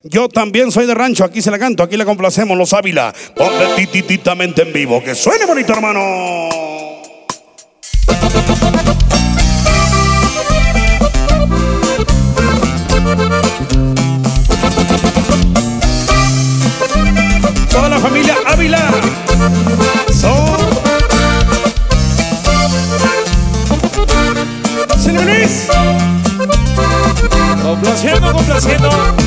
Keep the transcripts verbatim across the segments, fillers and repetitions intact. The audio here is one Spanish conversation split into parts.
Yo también soy de rancho, aquí se la canto, aquí la complacemos los Ávila. Completitamente en vivo, que suene bonito, hermano. Toda la familia Ávila son señor Luis. Complaciendo, complaciendo.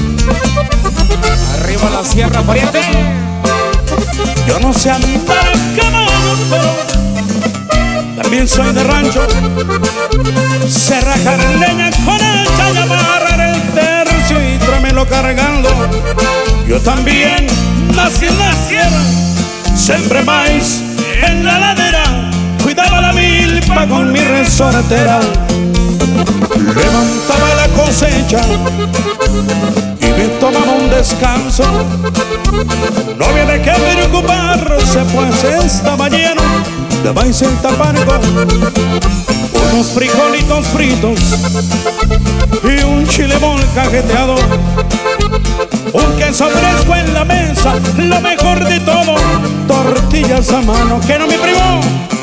Arriba la sierra, pariente. Yo no sé andar en caballo, pero también soy de rancho. Sé rajar leña con hacha y amarrar el tercio y tráemelo cargando. Yo también nací en la sierra, sembré maíz en la ladera, cuidaba la milpa con mi resortera, levantaba la cosecha y me tomaba un descanso. No había de qué preocuparse, pues estaba lleno de maíz en tapargo, unos frijolitos fritos y un chile molcajeteado, un queso fresco en la mesa, lo mejor de todo, tortillas a mano. ¿Qué no, mi primo?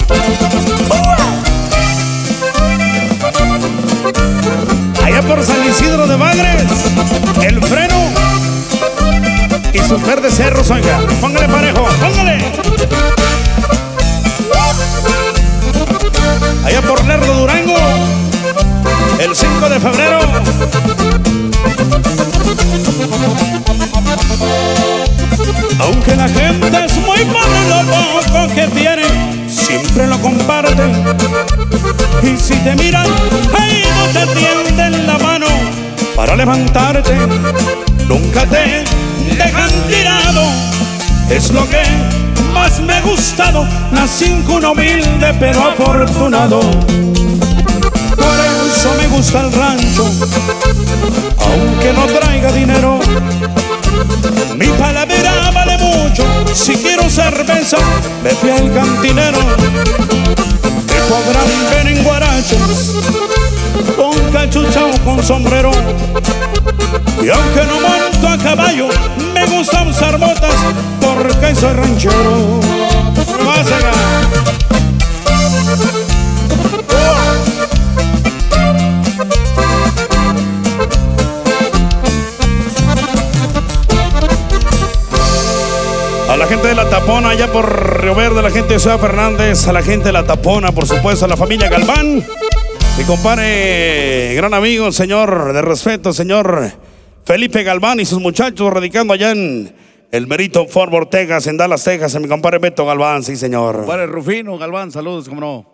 Allá por San Isidro de Bagres, el freno y sus verdes cerros, oiga. Póngale parejo, póngale. Allá por Lerdo, Durango, el cinco de febrero. Aunque la gente es muy pobre, lo poco que tiene siempre lo comparten. Y si te miran, ahí no te tienden la mano para levantarte. Nunca te dejan tirado, es lo que más me ha gustado. Nací en cuna humilde pero afortunado, por eso me gusta el rancho, aunque no traiga dinero. Mi paladera vale mucho, si quiero cerveza me fui al cantinero. Me podrán ver en guaraches, con cachucha o con sombrero, y aunque no monto a caballo, me gusta usar botas porque soy ranchero. Más allá. A la gente de La Tapona, allá por Río Verde, a la gente de Ciudad Fernández, a la gente de La Tapona, por supuesto, a la familia Galván. Mi compadre, gran amigo, el señor de respeto, señor Felipe Galván y sus muchachos radicando allá en el Merito Fort Worth, Texas, en Dallas, Texas, a mi compadre Beto Galván, sí señor. Compadre Rufino Galván, saludos, cómo no.